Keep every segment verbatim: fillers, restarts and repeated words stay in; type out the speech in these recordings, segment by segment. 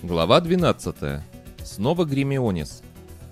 Глава двенадцатая. Снова Гермионес.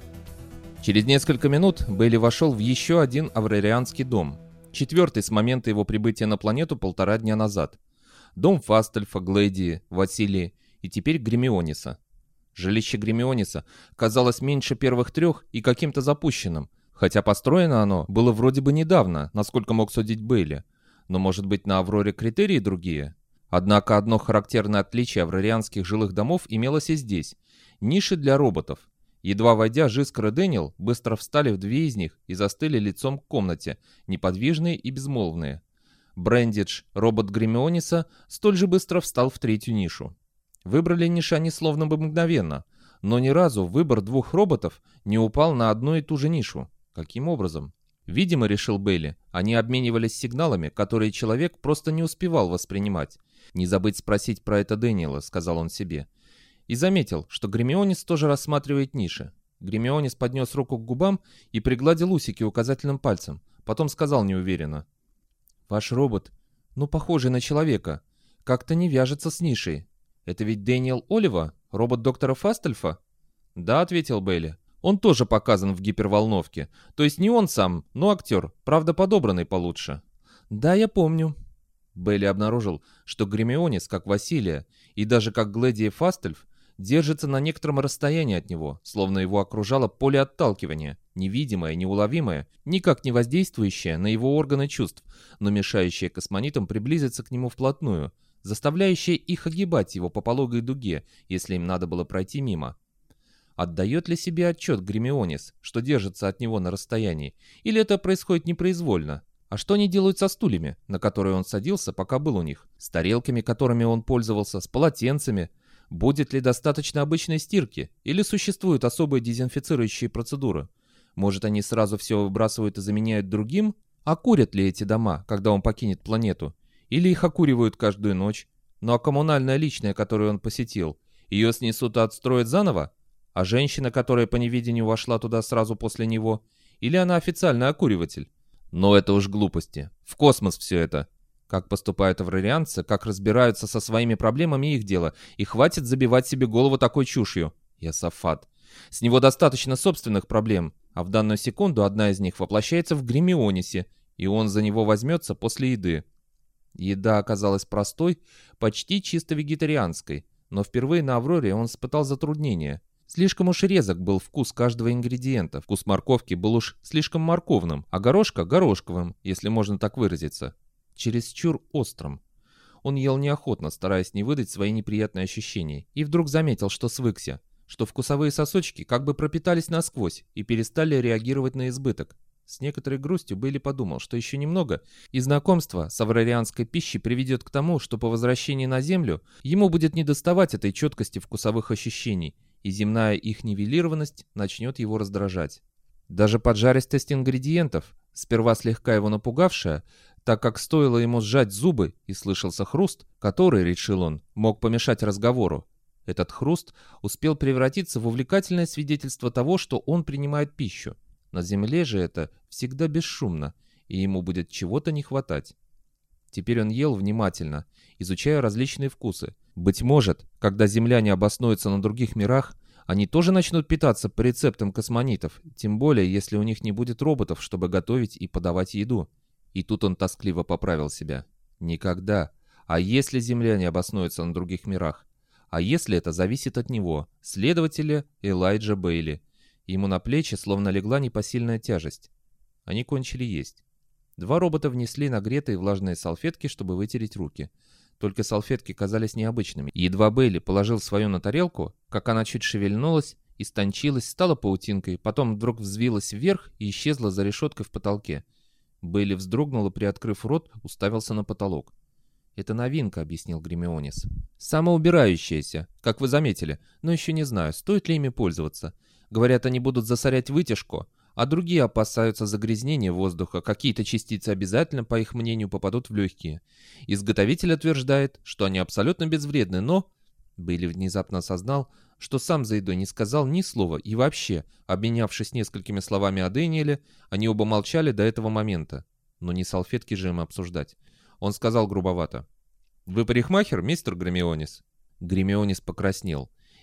Через несколько минут Бейли вошел в еще один аврарианский дом, четвертый с момента его прибытия на планету полтора дня назад. Дом Фастальфа, Глэдии, Василии и теперь Гермионеса. Жилище Гермионеса казалось меньше первых трех и каким-то запущенным, хотя построено оно было вроде бы недавно, насколько мог судить Бейли. Но может быть на Авроре критерии другие? Однако одно характерное отличие аврарианских жилых домов имелось и здесь – ниши для роботов. Едва войдя, Жискар и Дэниел быстро встали в две из них и застыли лицом к комнате, неподвижные и безмолвные. Брендидж, робот Гермионеса, столь же быстро встал в третью нишу. Выбрали ниши они словно бы мгновенно, но ни разу выбор двух роботов не упал на одну и ту же нишу. Каким образом? Видимо, решил Бейли, они обменивались сигналами, которые человек просто не успевал воспринимать. «Не забыть спросить про это Дэниела», — сказал он себе. И заметил, что Гермионес тоже рассматривает ниши. Гермионес поднес руку к губам и пригладил усики указательным пальцем. Потом сказал неуверенно. «Ваш робот, ну, похожий на человека, как-то не вяжется с нишей. Это ведь Дэниел Олива, робот доктора Фастальфа?» «Да», — ответил Бейли. «Он тоже показан в гиперволновке. То есть не он сам, но актер, правда подобранный получше». «Да, я помню». Бейли обнаружил, что Гермионес, как Василия, и даже как Глэдия Фастальф, держится на некотором расстоянии от него, словно его окружало поле отталкивания, невидимое, неуловимое, никак не воздействующее на его органы чувств, но мешающее космонитам приблизиться к нему вплотную, заставляющее их огибать его по пологой дуге, если им надо было пройти мимо. Отдает ли себе отчет Гермионес, что держится от него на расстоянии, или это происходит непроизвольно? А что они делают со стульями, на которые он садился, пока был у них? С тарелками, которыми он пользовался, с полотенцами? Будет ли достаточно обычной стирки? Или существуют особые дезинфицирующие процедуры? Может, они сразу все выбрасывают и заменяют другим? А курят ли эти дома, когда он покинет планету? Или их окуривают каждую ночь? Ну а коммунальная личная, которую он посетил, ее снесут и отстроят заново? А женщина, которая по неведению вошла туда сразу после него? Или она официальный окуриватель? Но это уж глупости. В космос все это. Как поступают аврарианцы, как разбираются со своими проблемами, их дело. И хватит забивать себе голову такой чушью. Иосафат. С него достаточно собственных проблем, а в данную секунду одна из них воплощается в Гермионесе, и он за него возьмется после еды. Еда оказалась простой, почти чисто вегетарианской, но впервые на Авроре он испытал затруднения. Слишком уж резок был вкус каждого ингредиента. Вкус морковки был уж слишком морковным, а горошка — горошковым, если можно так выразиться. Чересчур острым. Он ел неохотно, стараясь не выдать свои неприятные ощущения, и вдруг заметил, что свыкся, что вкусовые сосочки как бы пропитались насквозь и перестали реагировать на избыток. С некоторой грустью Бейли подумал, что еще немного, и знакомство с аврарианской пищей приведет к тому, что по возвращении на Землю ему будет недоставать этой четкости вкусовых ощущений, и земная их нивелированность начнет его раздражать. Даже поджаристость ингредиентов, сперва слегка его напугавшая, так как стоило ему сжать зубы и слышался хруст, который, решил он, мог помешать разговору. Этот хруст успел превратиться в увлекательное свидетельство того, что он принимает пищу. На Земле же это всегда бесшумно, и ему будет чего-то не хватать. Теперь он ел внимательно, изучая различные вкусы. Быть может, когда земляне обоснуются на других мирах, они тоже начнут питаться по рецептам космонитов, тем более, если у них не будет роботов, чтобы готовить и подавать еду. И тут он тоскливо поправил себя. Никогда. А если земляне обоснуются на других мирах? А если это зависит от него, следователя Элайджа Бейли? Ему на плечи словно легла непосильная тяжесть. Они кончили есть. Два робота внесли нагретые влажные салфетки, чтобы вытереть руки. Только салфетки казались необычными. Едва Бейли положил свою на тарелку, как она чуть шевельнулась, истончилась, стала паутинкой, потом вдруг взвилась вверх и исчезла за решеткой в потолке. Бейли вздрогнул и, приоткрыв рот, уставился на потолок. «Это новинка», — объяснил Гермионес. «Самоубирающаяся, как вы заметили, но еще не знаю, стоит ли ими пользоваться. Говорят, они будут засорять вытяжку, а другие опасаются загрязнения воздуха, какие-то частицы обязательно, по их мнению, попадут в легкие. Изготовитель утверждает, что они абсолютно безвредны, но...» Бейли внезапно осознал, что сам за едой не сказал ни слова, и вообще, обменявшись несколькими словами о Дэниеле, они оба молчали до этого момента. Но не салфетки же им обсуждать. Он сказал грубовато. «Вы парикмахер, мистер Гермионес?» Гермионес покраснел.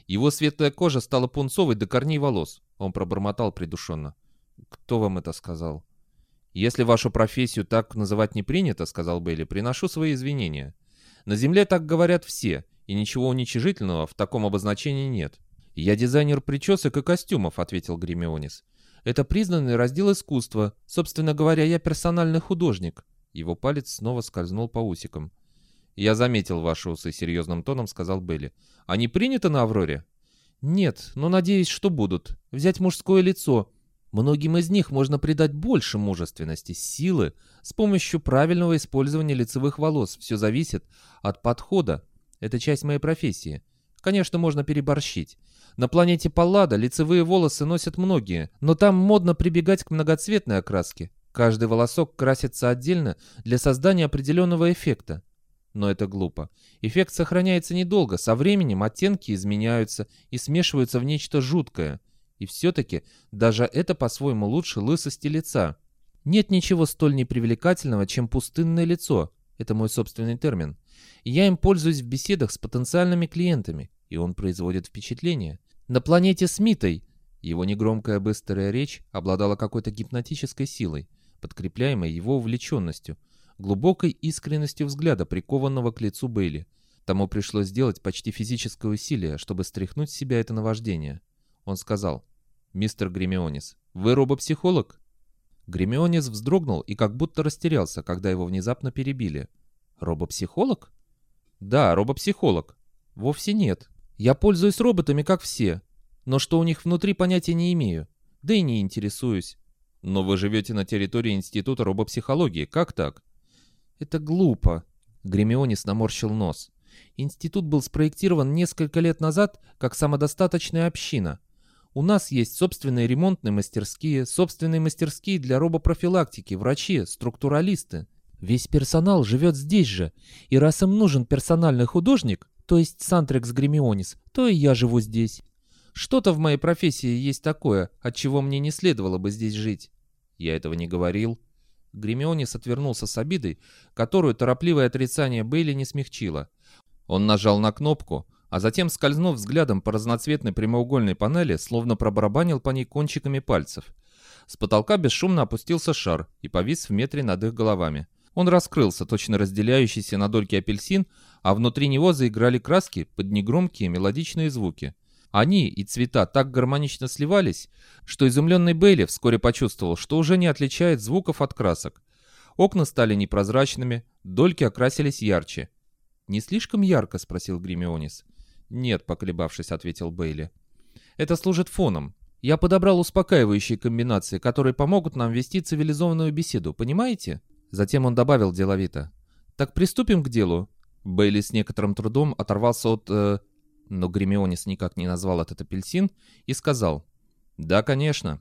Его светлая кожа стала пунцовой до корней волос. Он пробормотал придушенно. «Кто вам это сказал?» «Если вашу профессию так называть не принято, — сказал Бейли, — приношу свои извинения. На Земле так говорят все, и ничего уничижительного в таком обозначении нет». «Я дизайнер причесок и костюмов», — ответил Гермионес. «Это признанный раздел искусства. Собственно говоря, я персональный художник». Его палец снова скользнул по усикам. «Я заметил ваши усы», — серьезным тоном сказал Бейли. «Они приняты на Авроре?» «Нет, но надеюсь, что будут. Взять мужское лицо. Многим из них можно придать больше мужественности, силы с помощью правильного использования лицевых волос. Все зависит от подхода. Это часть моей профессии. Конечно, можно переборщить. На планете Паллада лицевые волосы носят многие, но там модно прибегать к многоцветной окраске. Каждый волосок красится отдельно для создания определенного эффекта. Но это глупо. Эффект сохраняется недолго, со временем оттенки изменяются и смешиваются в нечто жуткое. И все-таки даже это по-своему лучше лысости лица. Нет ничего столь непривлекательного, чем пустынное лицо. Это мой собственный термин. И я им пользуюсь в беседах с потенциальными клиентами, и он производит впечатление. На планете Смитой его негромкая быстрая речь обладала какой-то гипнотической силой, подкрепляемой его увлеченностью, глубокой искренностью взгляда, прикованного к лицу Бейли. Тому пришлось сделать почти физическое усилие, чтобы стряхнуть с себя это наваждение. Он сказал: «Мистер Гермионес, вы робопсихолог?» Гермионес вздрогнул и как будто растерялся, когда его внезапно перебили. «Робопсихолог?» «Да, робопсихолог». «Вовсе нет. Я пользуюсь роботами, как все. Но что у них внутри, понятия не имею. Да и не интересуюсь». «Но вы живете на территории Института робопсихологии. Как так?» «Это глупо». Гермионес наморщил нос. «Институт был спроектирован несколько лет назад как самодостаточная община. У нас есть собственные ремонтные мастерские, собственные мастерские для робопрофилактики, врачи, структуралисты. Весь персонал живет здесь же, и раз им нужен персональный художник, то есть Сантрекс Гермионес, то и я живу здесь. Что-то в моей профессии есть такое, от чего мне не следовало бы здесь жить». «Я этого не говорил». Гермионес отвернулся с обидой, которую торопливое отрицание Бейли не смягчило. Он нажал на кнопку, а затем, скользнув взглядом по разноцветной прямоугольной панели, словно пробарабанил по ней кончиками пальцев. С потолка бесшумно опустился шар и повис в метре над их головами. Он раскрылся, точно разделяющийся на дольки апельсин, а внутри него заиграли краски под негромкие мелодичные звуки. Они и цвета так гармонично сливались, что изумленный Бейли вскоре почувствовал, что уже не отличает звуков от красок. Окна стали непрозрачными, дольки окрасились ярче. «Не слишком ярко?» — спросил Гермионес. «Нет», — поколебавшись, ответил Бейли. «Это служит фоном. Я подобрал успокаивающие комбинации, которые помогут нам вести цивилизованную беседу, понимаете?» Затем он добавил деловито: «Так приступим к делу». Бейли с некоторым трудом оторвался от... Э... Но Гермионес никак не назвал этот апельсин и сказал: «Да, конечно».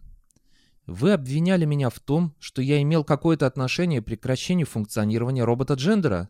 «Вы обвиняли меня в том, что я имел какое-то отношение к прекращению функционирования робота Джендера?»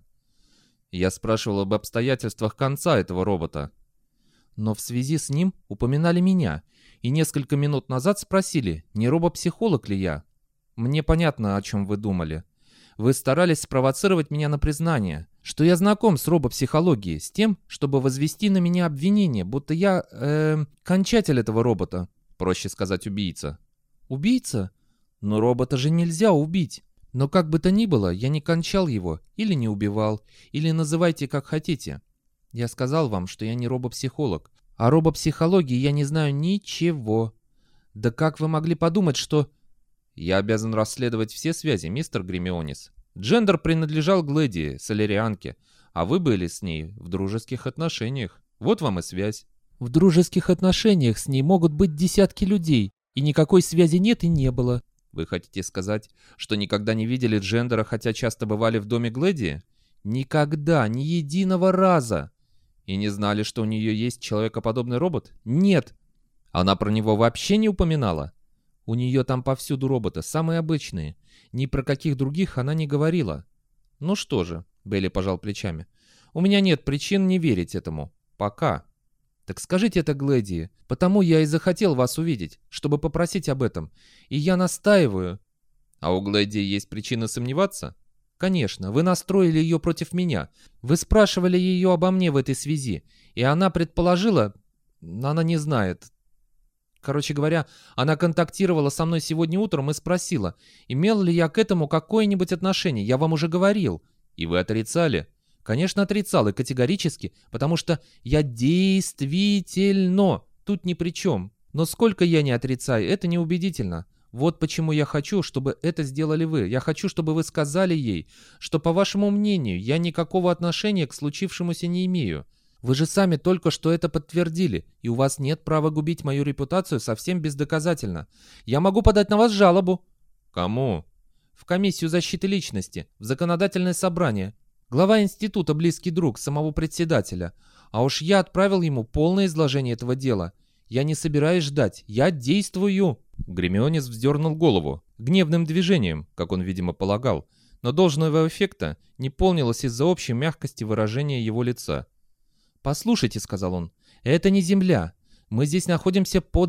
«Я спрашивал об обстоятельствах конца этого робота». «Но в связи с ним упоминали меня, и несколько минут назад спросили, не робопсихолог ли я. Мне понятно, о чем вы думали. Вы старались спровоцировать меня на признание, что я знаком с робопсихологией, с тем, чтобы возвести на меня обвинение, будто я, э, кончатель этого робота, проще сказать, убийца». «Убийца? Но робота же нельзя убить. Но как бы то ни было, я не кончал его, или не убивал, или называйте как хотите. Я сказал вам, что я не робопсихолог. О робопсихологии я не знаю ничего. Да как вы могли подумать, что...» «Я обязан расследовать все связи, мистер Гермионес. Джендер принадлежал Глэдии, солярианке, а вы были с ней в дружеских отношениях. Вот вам и связь». «В дружеских отношениях с ней могут быть десятки людей, и никакой связи нет и не было». «Вы хотите сказать, что никогда не видели Джендера, хотя часто бывали в доме Глэдии?» «Никогда, ни единого раза». «И не знали, что у нее есть человекоподобный робот?» «Нет». «Она про него вообще не упоминала?» «У нее там повсюду роботы, самые обычные. Ни про каких других она не говорила». «Ну что же», — Бейли пожал плечами, — «у меня нет причин не верить этому. Пока». «Так скажите это Глэдии, потому я и захотел вас увидеть, чтобы попросить об этом. И я настаиваю». «А у Глэдии есть причины сомневаться?» «Конечно, вы настроили ее против меня. Вы спрашивали ее обо мне в этой связи, и она предположила... Она не знает. Короче говоря, она контактировала со мной сегодня утром и спросила, имел ли я к этому какое-нибудь отношение. Я вам уже говорил. И вы отрицали? Конечно, отрицал и категорически, потому что я действительно тут ни при чем. Но сколько я не отрицаю, это неубедительно. Вот почему я хочу, чтобы это сделали вы. Я хочу, чтобы вы сказали ей, что, по вашему мнению, я никакого отношения к случившемуся не имею. Вы же сами только что это подтвердили, и у вас нет права губить мою репутацию совсем бездоказательно. Я могу подать на вас жалобу». «Кому?» «В комиссию защиты личности, в законодательное собрание. Глава института — близкий друг самого председателя. А уж я отправил ему полное изложение этого дела. Я не собираюсь ждать, я действую». Гермионес вздернул голову, гневным движением, как он, видимо, полагал, но должного эффекта не полнилось из-за общей мягкости выражения его лица. «Послушайте», — сказал он, — «это не Земля. Мы здесь находимся под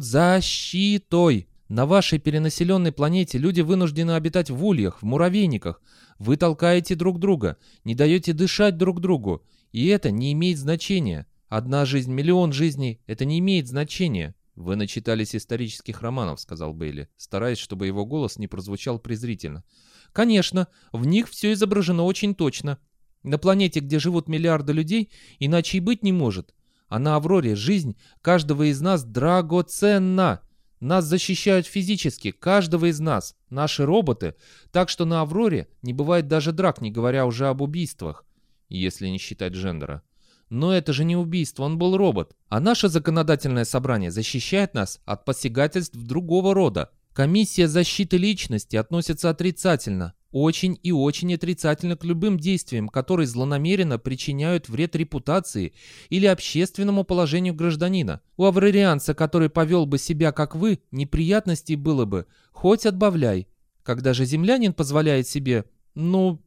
защитой. На вашей перенаселенной планете люди вынуждены обитать в ульях, в муравейниках. Вы толкаете друг друга, не даете дышать друг другу, и это не имеет значения. Одна жизнь, миллион жизней — это не имеет значения». «Вы начитались исторических романов», — сказал Бейли, стараясь, чтобы его голос не прозвучал презрительно. «Конечно, в них все изображено очень точно. На планете, где живут миллиарды людей, иначе и быть не может. А на Авроре жизнь каждого из нас драгоценна. Нас защищают физически, каждого из нас, наши роботы, так что на Авроре не бывает даже драк, не говоря уже об убийствах, если не считать Джендера. Но это же не убийство, он был робот. А наше законодательное собрание защищает нас от посягательств другого рода. Комиссия защиты личности относится отрицательно, очень и очень отрицательно к любым действиям, которые злонамеренно причиняют вред репутации или общественному положению гражданина. У аврарианца, который повел бы себя как вы, неприятностей было бы, хоть отбавляй. Когда же землянин позволяет себе, ну...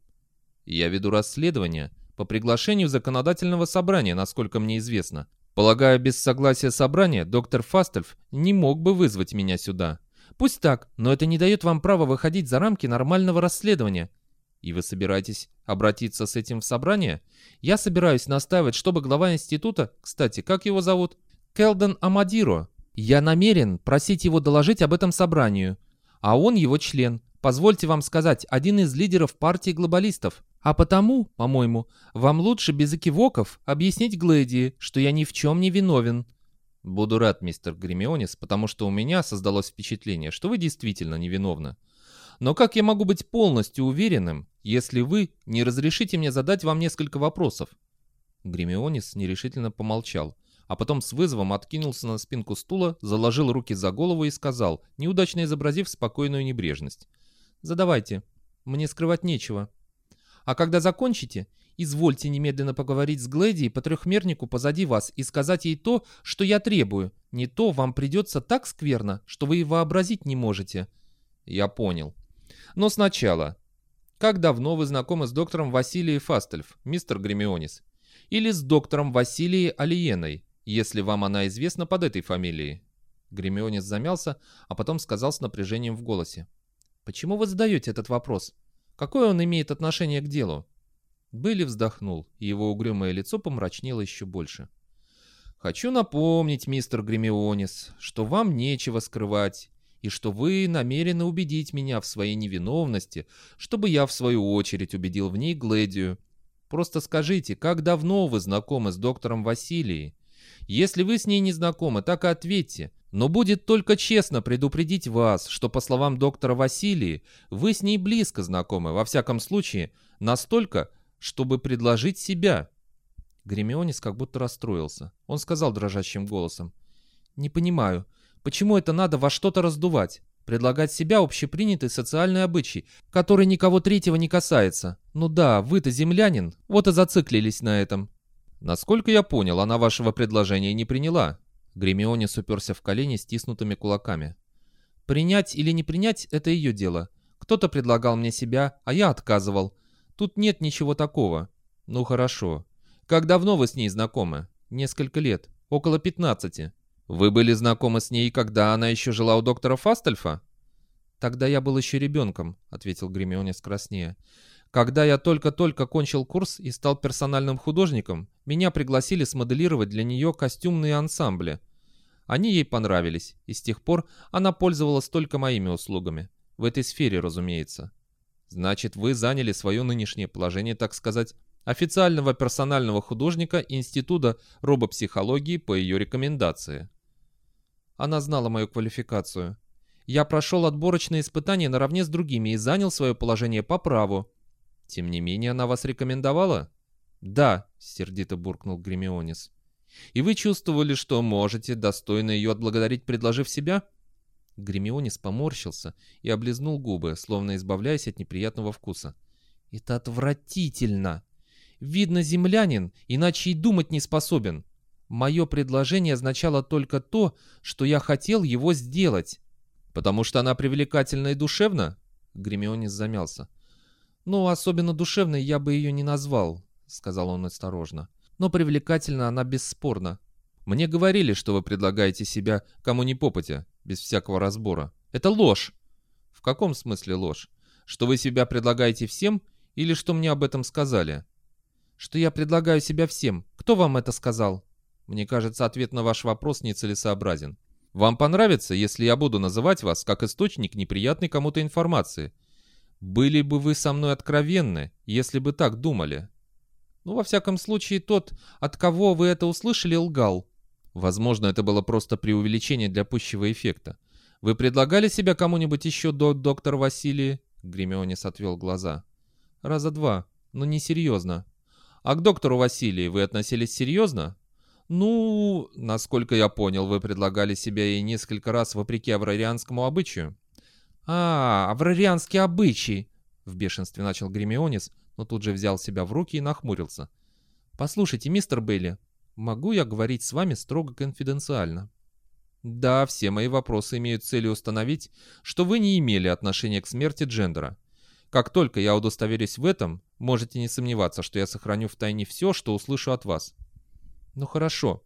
Я веду расследование по приглашению законодательного собрания, насколько мне известно. Полагаю, без согласия собрания доктор Фастельф не мог бы вызвать меня сюда. Пусть так, но это не дает вам права выходить за рамки нормального расследования. И вы собираетесь обратиться с этим в собрание? Я собираюсь настаивать, чтобы глава института, кстати, как его зовут? Келден Амадиро. Я намерен просить его доложить об этом собранию. А он его член. Позвольте вам сказать, один из лидеров партии глобалистов. А потому, по-моему, вам лучше без экивоков объяснить Глэдии, что я ни в чем не виновен. Буду рад, мистер Гермионес, потому что у меня создалось впечатление, что вы действительно невиновны. Но как я могу быть полностью уверенным, если вы не разрешите мне задать вам несколько вопросов? Гермионес нерешительно помолчал, а потом с вызовом откинулся на спинку стула, заложил руки за голову и сказал, неудачно изобразив спокойную небрежность: «Задавайте, мне скрывать нечего. А когда закончите, извольте немедленно поговорить с Глэдией по трехмернику позади вас и сказать ей то, что я требую. Не то вам придется так скверно, что вы и вообразить не можете». «Я понял. Но сначала. Как давно вы знакомы с доктором Василией Фастельф, мистер Гермионес? Или с доктором Василией Алиеной, если вам она известна под этой фамилией?» Гермионес замялся, а потом сказал с напряжением в голосе: «Почему вы задаете этот вопрос? Какое он имеет отношение к делу?» Бейли вздохнул, и его угрюмое лицо помрачнело еще больше. «Хочу напомнить, мистер Гермионес, что вам нечего скрывать, и что вы намерены убедить меня в своей невиновности, чтобы я, в свою очередь, убедил в ней Глэдию. Просто скажите, как давно вы знакомы с доктором Василией? Если вы с ней не знакомы, так и ответьте. Но будет только честно предупредить вас, что, по словам доктора Василии, вы с ней близко знакомы, во всяком случае, настолько, чтобы предложить себя». Гермионес как будто расстроился. Он сказал дрожащим голосом: «Не понимаю, почему это надо во что-то раздувать? Предлагать себя — общепринятый социальный обычай, который никого третьего не касается. Ну да, вы-то землянин, вот и зациклились на этом». «Насколько я понял, она вашего предложения не приняла». Гермионес уперся в колени стиснутыми кулаками. «Принять или не принять — это ее дело. Кто-то предлагал мне себя, а я отказывал. Тут нет ничего такого». «Ну хорошо. Как давно вы с ней знакомы?» «Несколько лет. Около пятнадцати». «Вы были знакомы с ней, когда она еще жила у доктора Фастельфа?» «Тогда я был еще ребенком», — ответил Гермионес краснея. «Когда я только-только кончил курс и стал персональным художником, меня пригласили смоделировать для нее костюмные ансамбли. Они ей понравились, и с тех пор она пользовалась только моими услугами. В этой сфере, разумеется. Значит, вы заняли свое нынешнее положение, так сказать, официального персонального художника Института робопсихологии по ее рекомендации. Она знала мою квалификацию. Я прошел отборочные испытания наравне с другими и занял свое положение по праву. Тем не менее, она вас рекомендовала? Да, сердито буркнул Гермионес. И вы чувствовали, что можете достойно ее отблагодарить, предложив себя? Гермионес поморщился и облизнул губы, словно избавляясь от неприятного вкуса. Это отвратительно. Видно, землянин, иначе и думать не способен. Мое предложение означало только то, что я хотел его сделать. Потому что она привлекательна и душевна? Гермионес замялся. Ну, особенно душевной я бы ее не назвал, сказал он осторожно. Но привлекательна она бесспорно. Мне говорили, что вы предлагаете себя кому ни попадя, без всякого разбора. Это ложь. В каком смысле ложь? Что вы себя предлагаете всем или что мне об этом сказали? Что я предлагаю себя всем. Кто вам это сказал? Мне кажется, ответ на ваш вопрос нецелесообразен. Вам понравится, если я буду называть вас как источник неприятной кому-то информации? Были бы вы со мной откровенны, если бы так думали? Ну, во всяком случае, тот, от кого вы это услышали, лгал. Возможно, это было просто преувеличение для пущего эффекта. Вы предлагали себя кому-нибудь еще до доктора Василии? Гермионес отвел глаза. Раза два, но не серьезно. А к доктору Василии вы относились серьезно? Ну, насколько я понял, вы предлагали себя ей несколько раз вопреки аврарианскому обычаю. А, аврарианский обычай, в бешенстве начал Гермионес, но тут же взял себя в руки и нахмурился. Послушайте, мистер Бейли, могу я говорить с вами строго конфиденциально? Да, все мои вопросы имеют целью установить, что вы не имели отношения к смерти Джендера. Как только я удостоверюсь в этом, можете не сомневаться, что я сохраню в тайне все, что услышу от вас. Ну хорошо.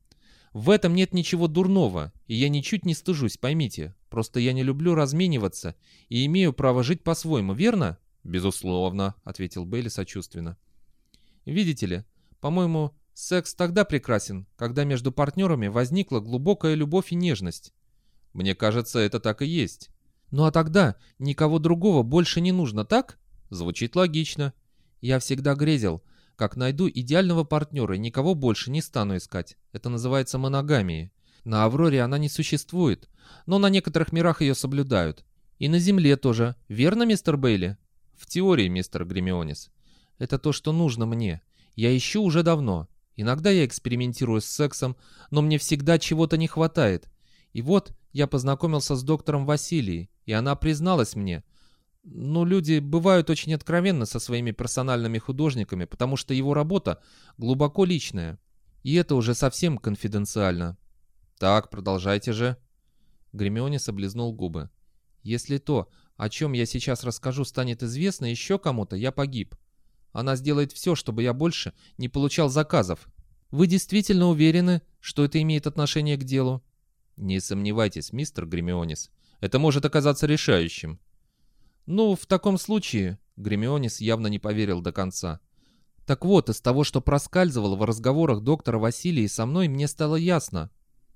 В этом нет ничего дурного, и я ничуть не стыжусь, поймите. Просто я не люблю размениваться и имею право жить по-своему, верно? Безусловно, ответил Бейли сочувственно. Видите ли, по-моему, секс тогда прекрасен, когда между партнерами возникла глубокая любовь и нежность. Мне кажется, это так и есть. Ну а тогда никого другого больше не нужно, так? Звучит логично. Я всегда грезил, как найду идеального партнера и никого больше не стану искать. Это называется моногамией. На Авроре она не существует, но на некоторых мирах ее соблюдают. И на Земле тоже. Верно, мистер Бейли? В теории, мистер Гермионес. Это то, что нужно мне. Я ищу уже давно. Иногда я экспериментирую с сексом, но мне всегда чего-то не хватает. И вот я познакомился с доктором Василией, и она призналась мне. Ну, люди бывают очень откровенны со своими персональными художниками, потому что его работа глубоко личная. И это уже совсем конфиденциально. Так, продолжайте же. Гермионес облизнул губы. Если то, о чем я сейчас расскажу, станет известно еще кому-то, я погиб. Она сделает все, чтобы я больше не получал заказов. Вы действительно уверены, что это имеет отношение к делу? Не сомневайтесь, мистер Гермионес. Это может оказаться решающим. Ну, в таком случае, Гермионес явно не поверил до конца. Так вот, из того, что проскальзывало в разговорах доктора Василии со мной, мне стало ясно.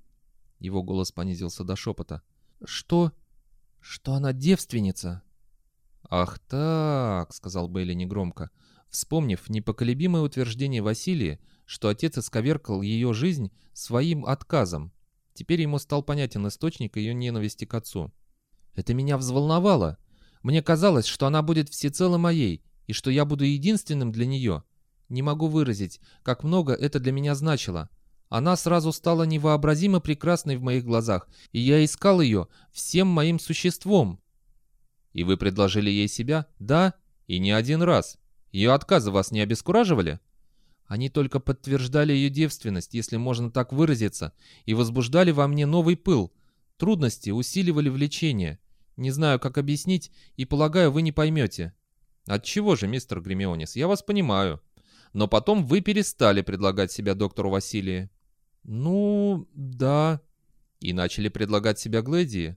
Его голос понизился до шепота. Что? Что она девственница? Ах так, сказал Бейли негромко, вспомнив непоколебимое утверждение Василия, что отец исковеркал ее жизнь своим отказом. Теперь ему стал понятен источник ее ненависти к отцу. Это меня взволновало. Мне казалось, что она будет всецело моей, и что я буду единственным для нее. Не могу выразить, как много это для меня значило. Она сразу стала невообразимо прекрасной в моих глазах, и я искал ее всем моим существом. И вы предложили ей себя? Да, и не один раз. Ее отказы вас не обескураживали? Они только подтверждали ее девственность, если можно так выразиться, и возбуждали во мне новый пыл. Трудности усиливали влечение. Не знаю, как объяснить, и полагаю, вы не поймете. Отчего же, мистер Гермионес, я вас понимаю. Но потом вы перестали предлагать себя доктору Василии. Ну, да. И начали предлагать себя Глэдии.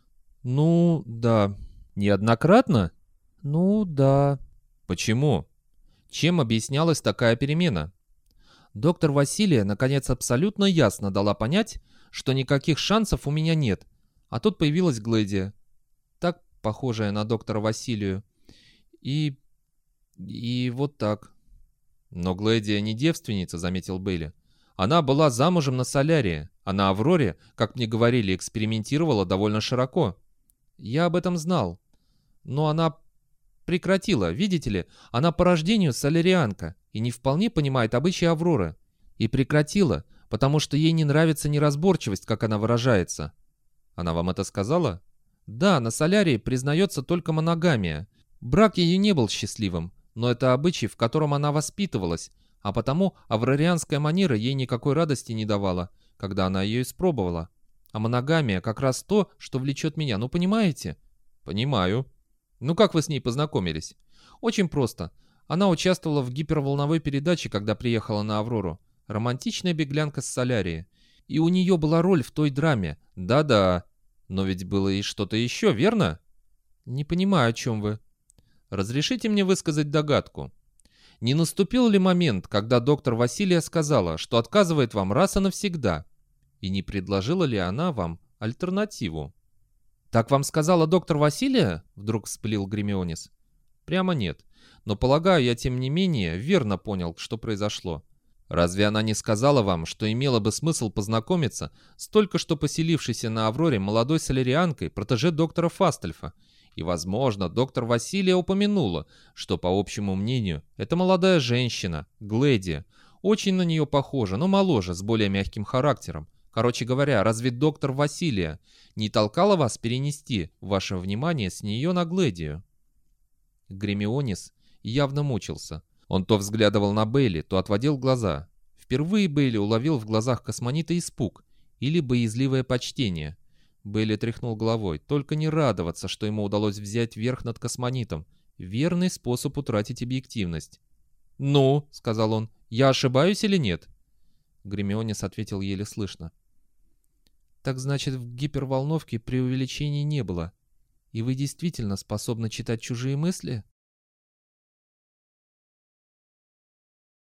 Ну, да. Неоднократно? Ну, да. Почему? Чем объяснялась такая перемена? Доктор Василия, наконец, абсолютно ясно дала понять, что никаких шансов у меня нет. А тут появилась Глэдия, так похожая на доктора Василию. И... и вот так. Но Глэдия не девственница, заметил Бейли. Она была замужем на Солярии, а на Авроре, как мне говорили, экспериментировала довольно широко. Я об этом знал. Но она прекратила, видите ли, она по рождению солярианка и не вполне понимает обычаи Авроры. И прекратила, потому что ей не нравится неразборчивость, как она выражается. Она вам это сказала? Да, на Солярии признается только моногамия. Брак ее не был счастливым, но это обычай, в котором она воспитывалась, а потому аврарианская манера ей никакой радости не давала, когда она ее испробовала. А моногамия как раз то, что влечет меня, ну понимаете? Понимаю. Ну как вы с ней познакомились? Очень просто. Она участвовала в гиперволновой передаче, когда приехала на Аврору. Романтичная беглянка с Солярии. И у нее была роль в той драме. Да-да. Но ведь было и что-то еще, верно? Не понимаю, о чем вы. Разрешите мне высказать догадку. Не наступил ли момент, когда доктор Василия сказала, что отказывает вам раз и навсегда? И не предложила ли она вам альтернативу? «Так вам сказала доктор Василия?» — вдруг вспылил Гремионис. «Прямо нет. Но, полагаю, я тем не менее верно понял, что произошло. Разве она не сказала вам, что имело бы смысл познакомиться с только что поселившейся на Авроре молодой солярианкой, протеже доктора Фастельфа? И, возможно, доктор Василия упомянула, что, по общему мнению, эта молодая женщина, Глэдия, очень на нее похожа, но моложе, с более мягким характером. Короче говоря, разве доктор Василия не толкала вас перенести ваше внимание с нее на Глэдию?» Гремионис явно мучился. Он то взглядывал на Бейли, то отводил глаза. Впервые Бейли уловил в глазах космонита испуг или боязливое почтение. Бейли тряхнул головой. Только не радоваться, что ему удалось взять верх над космонитом. Верный способ утратить объективность. «Ну», — сказал он, — «я ошибаюсь или нет?» Гремионис ответил еле слышно. «Так значит, в гиперволновке преувеличений не было. И вы действительно способны читать чужие мысли?»